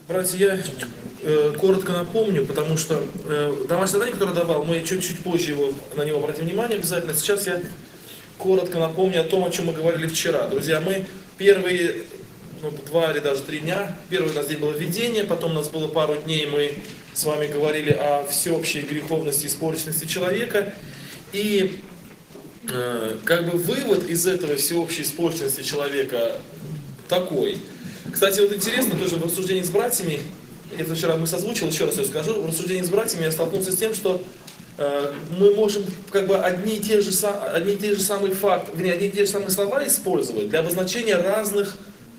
Братья, я коротко напомню, потому что домашнее задание, которое давал, мы чуть-чуть позже на него обратим внимание обязательно. Сейчас я коротко напомню о том, о чем мы говорили вчера. Друзья, мы первые 2 или даже 3 дня, первый у нас день было введение, потом у нас было пару дней, мы с вами говорили о всеобщей греховности и испорченности человека. И вывод из этого всеобщей испорченности человека такой. Кстати, вот интересно, тоже в рассуждении с братьями, это вчера мы созвучил, еще раз я скажу, в рассуждении с братьями я столкнулся с тем, что мы можем одни и те же самые факты, одни и те же самые слова использовать для обозначения разных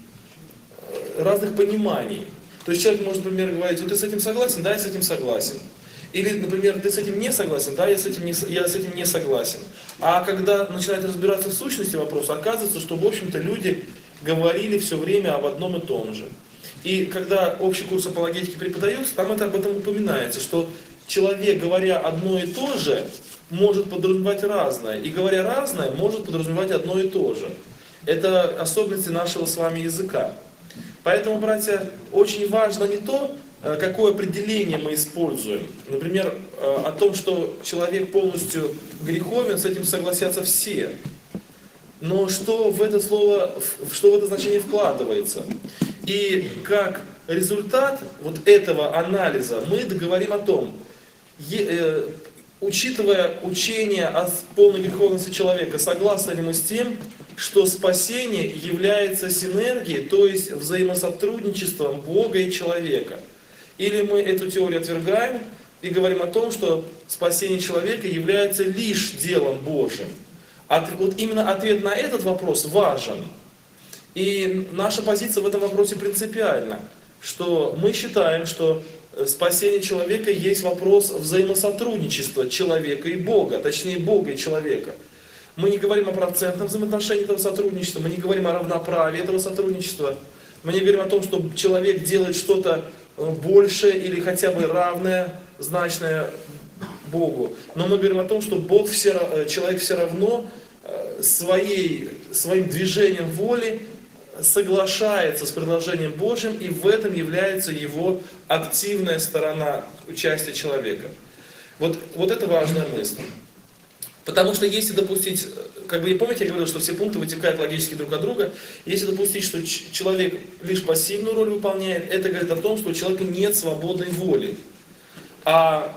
пониманий. То есть человек может, например, говорить: вот ты с этим согласен? Да, я с этим согласен. Или, например, ты с этим не согласен? Да, я с этим не согласен. А когда начинает разбираться в сущности вопроса, оказывается, что, в общем-то, люди говорили все время об одном и том же. И когда общий курс апологетики преподается, там об этом упоминается, что человек, говоря одно и то же, может подразумевать разное. И говоря разное, может подразумевать одно и то же. Это особенности нашего с вами языка. Поэтому, братья, очень важно не то, какое определение мы используем. Например, о том, что человек полностью греховен, с этим согласятся все. Но что в это слово, что в это значение вкладывается? И как результат вот этого анализа мы договорим о том, учитывая учение о полной греховности человека, согласны ли мы с тем, что спасение является синергией, то есть взаимосотрудничеством Бога и человека? Или мы эту теорию отвергаем и говорим о том, что спасение человека является лишь делом Божьим? Вот именно ответ на этот вопрос важен. И наша позиция в этом вопросе принципиальна, что мы считаем, что спасение человека есть вопрос взаимосотрудничества человека и Бога, точнее Бога и человека. Мы не говорим о процентном взаимоотношении этого сотрудничества, мы не говорим о равноправии этого сотрудничества, мы не говорим о том, что человек делает что-то большее или хотя бы равное, значное Богу. Но мы говорим о том, что человек все равно своим движением воли соглашается с предложением Божьим, и в этом является его активная сторона участия человека. Вот это важная мысль. Потому что если допустить, помните, я говорил, что все пункты вытекают логически друг от друга, если допустить, что человек лишь пассивную роль выполняет, это говорит о том, что у человека нет свободной воли. А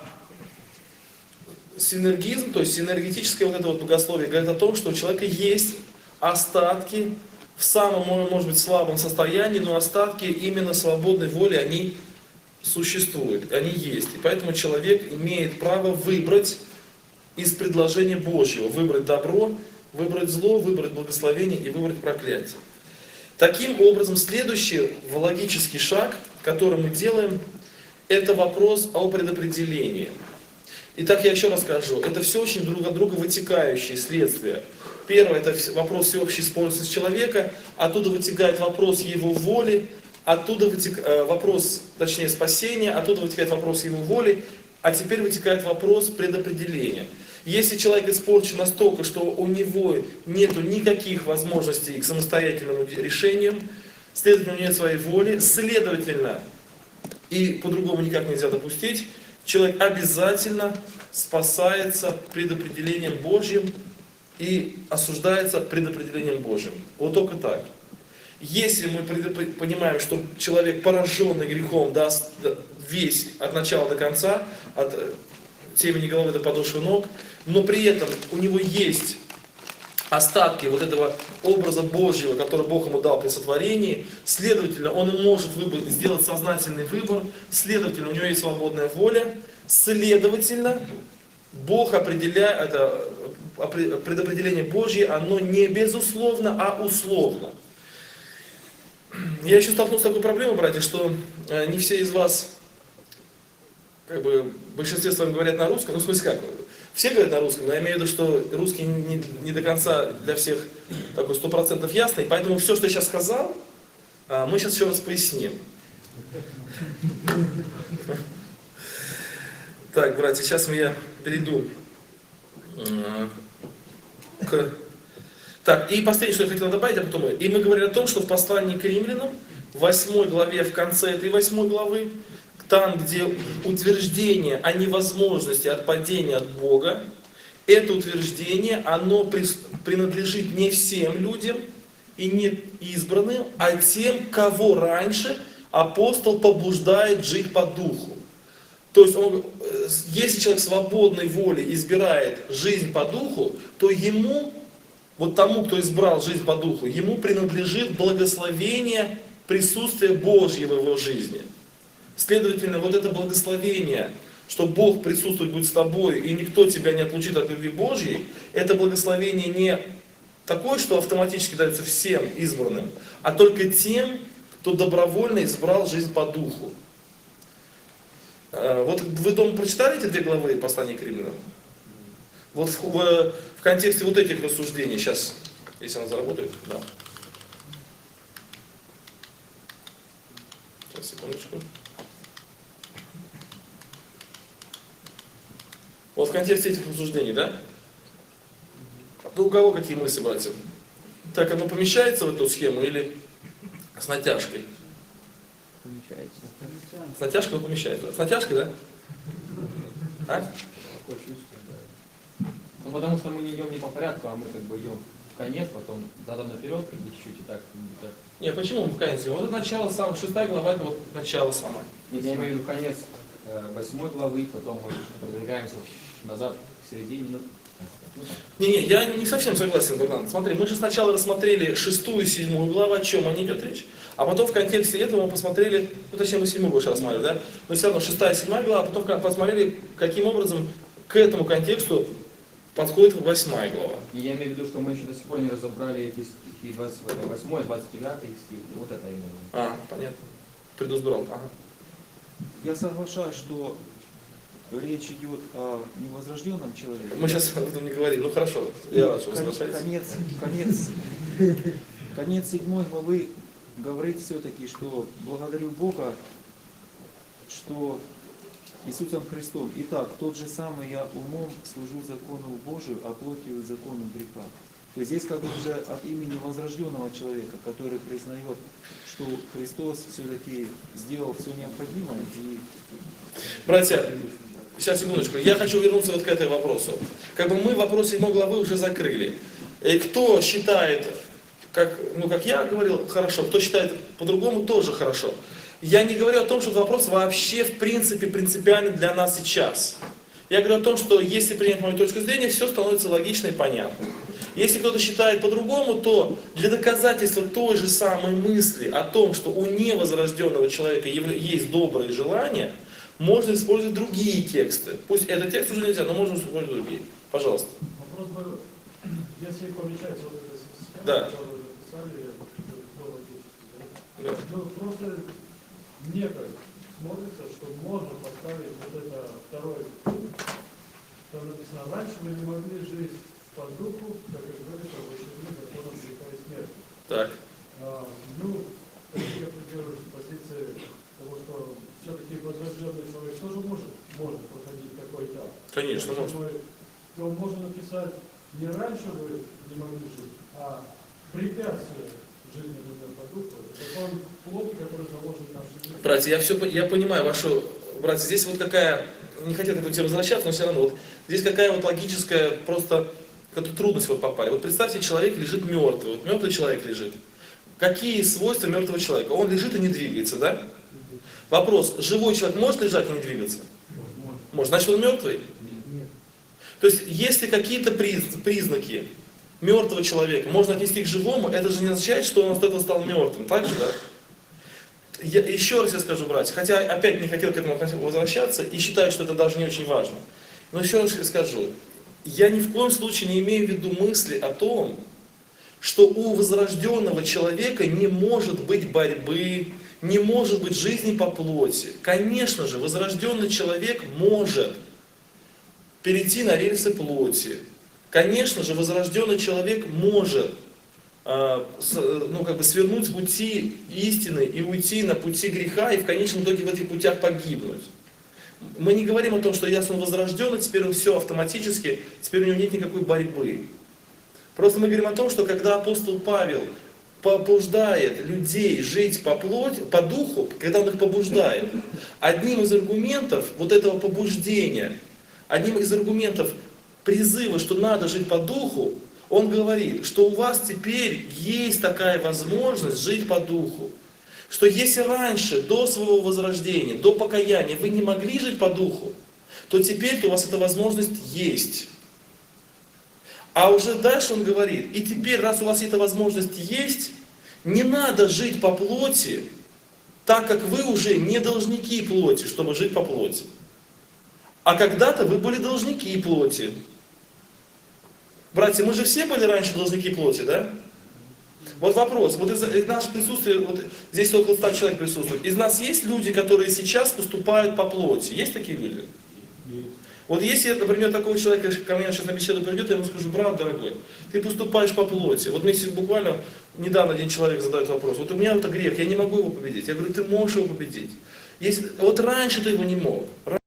синергизм, то есть синергетическое богословие, говорит о том, что у человека есть остатки в самом, может быть, слабом состоянии, но остатки именно свободной воли, они существуют, они есть. И поэтому человек имеет право выбрать из предложения Божьего, выбрать добро, выбрать зло, выбрать благословение и выбрать проклятие. Таким образом, следующий логический шаг, который мы делаем, это вопрос о предопределении. Итак, я еще раз скажу, это все очень друг от друга вытекающие следствия. Первое, это вопрос всеобщей испорченности человека, оттуда вытекает вопрос его воли, оттуда вытекает вопрос, точнее, спасения, оттуда вытекает вопрос его воли, а теперь вытекает вопрос предопределения. Если человек испорчен настолько, что у него нет никаких возможностей к самостоятельному решению, следовательно, у него нет своей воли, следовательно, и по-другому никак нельзя допустить, человек обязательно спасается предопределением Божьим и осуждается предопределением Божьим. Вот только так. Если мы понимаем, что человек, пораженный грехом, даст весь от начала до конца, от темени головы до подошвы ног, но при этом у него есть остатки вот этого образа Божьего, который Бог ему дал при сотворении, следовательно, он может сделать сознательный выбор, следовательно, у него есть свободная воля, следовательно, Бог определяет, это предопределение Божье, оно не безусловно, а условно. Я еще столкнулся с такой проблемой, братья, что не все из вас, в большинстве с вами говорят на русском, в смысле как, все говорят на русском, но я имею в виду, что русский не до конца для всех такой 100% ясный, поэтому все, что я сейчас сказал, мы сейчас еще раз поясним. Так, братья, сейчас я перейду к... Так, и последнее, что я хотел добавить, а потом... И мы говорили о том, что в послании к римлянам в 8 главе, в конце этой 8 главы, там, где утверждение о невозможности отпадения от Бога, это утверждение, оно принадлежит не всем людям и не избранным, а тем, кого раньше апостол побуждает жить по духу. То есть, если человек свободной волей избирает жизнь по духу, то ему, вот тому, кто избрал жизнь по духу, ему принадлежит благословение присутствия Божьего в его жизни. Следовательно, вот это благословение, что Бог присутствует будет с тобой, и никто тебя не отлучит от любви Божьей, это благословение не такое, что автоматически дается всем избранным, а только тем, кто добровольно избрал жизнь по духу. Вот вы дома прочитали эти 2 главы послания к римлянам? Вот в контексте вот этих рассуждений, сейчас, если она заработает, да. Сейчас, секундочку. Вот в контексте этих рассуждений, да? Ну, у кого какие мысли, братья? Так, оно помещается в эту схему или с натяжкой? Помещается. С натяжкой помещается. С натяжкой, да? А? Ну, потому что мы не идем не по порядку, а мы как бы идем в конец, потом задом наперед, как бы чуть-чуть и так. Не, почему в конец? Вот это начало, 6 глава, это вот начало самое. Нет, я имею в виду конец 8 главы, потом мы продвигаемся назад к середине. Не, я не совсем согласен, Богдан. Смотри, мы же сначала рассмотрели 6 и 7 главу, о чем они идет речь, а потом в контексте этого мы посмотрели, ну точнее мы 7 больше рассматривали, да? Но все равно 6 и 7 глава, а потом посмотрели, каким образом к этому контексту подходит 8 глава. И я имею в виду, что мы еще до сих пор не разобрали эти стихи 28, 29 стих, вот это именно. Понятно. Предузбрал. Ага. Я соглашаюсь, что речь идет о невозрожденном человеке. Мы сейчас об этом не говорим. Ну хорошо, я рад, что вы соглашаетесь. Конец 7 главы говорит все-таки, что благодарю Бога, что Иисусом Христом. Итак, тот же самый я умом служу закону Божию, а плотью закону греха. То есть здесь как бы уже от имени возрожденного человека, который признает, что Христос все-таки сделал все необходимое. И... Братья, сейчас секундочку, я хочу вернуться вот к этому вопросу. Как бы мы вопрос 7 главы уже закрыли. И кто считает, как я говорил, хорошо, кто считает по-другому, тоже хорошо. Я не говорю о том, что этот вопрос вообще в принципе принципиальный для нас сейчас. Я говорю о том, что если принять мою точку зрения, все становится логично и понятно. Если кто-то считает по-другому, то для доказательства той же самой мысли о том, что у невозрожденного человека есть добрые желания, можно использовать другие тексты. Пусть этот текст уже нельзя, но можно использовать другие. Пожалуйста. Вопрос был, если помещается вот эта система, Да. которую вы написали, Да. ну, просто мне как смотрится, что можно поставить вот это второй пункт, там написано, раньше мы не могли жить по духу, как и говорится, обучены законом греха и смерти. Так. Я придерживаюсь позиции того, что все-таки возрожденный человек тоже может проходить такой этап. Конечно, может. То можно написать, не раньше вы не могли жить, а препятствие жизни людям по духу. Это он плод, который заложен в нашу жизнь. Братья, я понимаю вашу... Братья, здесь вот какая... Не хотел к этому тему возвращаться, но все равно. Вот, здесь какая вот логическая просто... Какая-то трудность вот попали. Вот представьте, человек лежит мертвый. Вот мертвый человек лежит. Какие свойства мертвого человека? Он лежит и не двигается, да? Вопрос, живой человек может лежать и не двигаться? Может. Значит, он мертвый? Нет. То есть, если какие-то признаки мертвого человека можно отнести к живому, это же не означает, что он от этого стал мертвым. Так же, да? Еще раз я скажу, братья, хотя опять не хотел к этому возвращаться и считаю, что это даже не очень важно. Но еще раз скажу, я ни в коем случае не имею в виду мысли о том, что у возрожденного человека не может быть борьбы, не может быть жизни по плоти. Конечно же, возрожденный человек может перейти на рельсы плоти. Конечно же, возрожденный человек может свернуть с пути истины и уйти на пути греха, и в конечном итоге в этих путях погибнуть. Мы не говорим о том, что если он возрожденный, теперь он все автоматически, теперь у него нет никакой борьбы. Просто мы говорим о том, что когда апостол Павел побуждает людей жить по плоти, по духу, когда он их побуждает, одним из аргументов вот этого побуждения, одним из аргументов призыва, что надо жить по духу, он говорит, что у вас теперь есть такая возможность жить по духу. Что если раньше, до своего возрождения, до покаяния, вы не могли жить по духу, то теперь у вас эта возможность есть. А уже дальше он говорит, и теперь, раз у вас эта возможность есть, не надо жить по плоти, так как вы уже не должники плоти, чтобы жить по плоти. А когда-то вы были должники плоти. Братья, мы же все были раньше должники плоти, да? Вот вопрос, вот из нашего присутствия, вот здесь около 100 человек присутствует, из нас есть люди, которые сейчас поступают по плоти? Есть такие люди? Вот если, например, такого человека ко мне сейчас на беседу придет, я ему скажу: брат дорогой, ты поступаешь по плоти. Вот мне буквально недавно один человек задает вопрос: вот у меня это грех, я не могу его победить. Я говорю: ты можешь его победить. Если, вот раньше ты его не мог.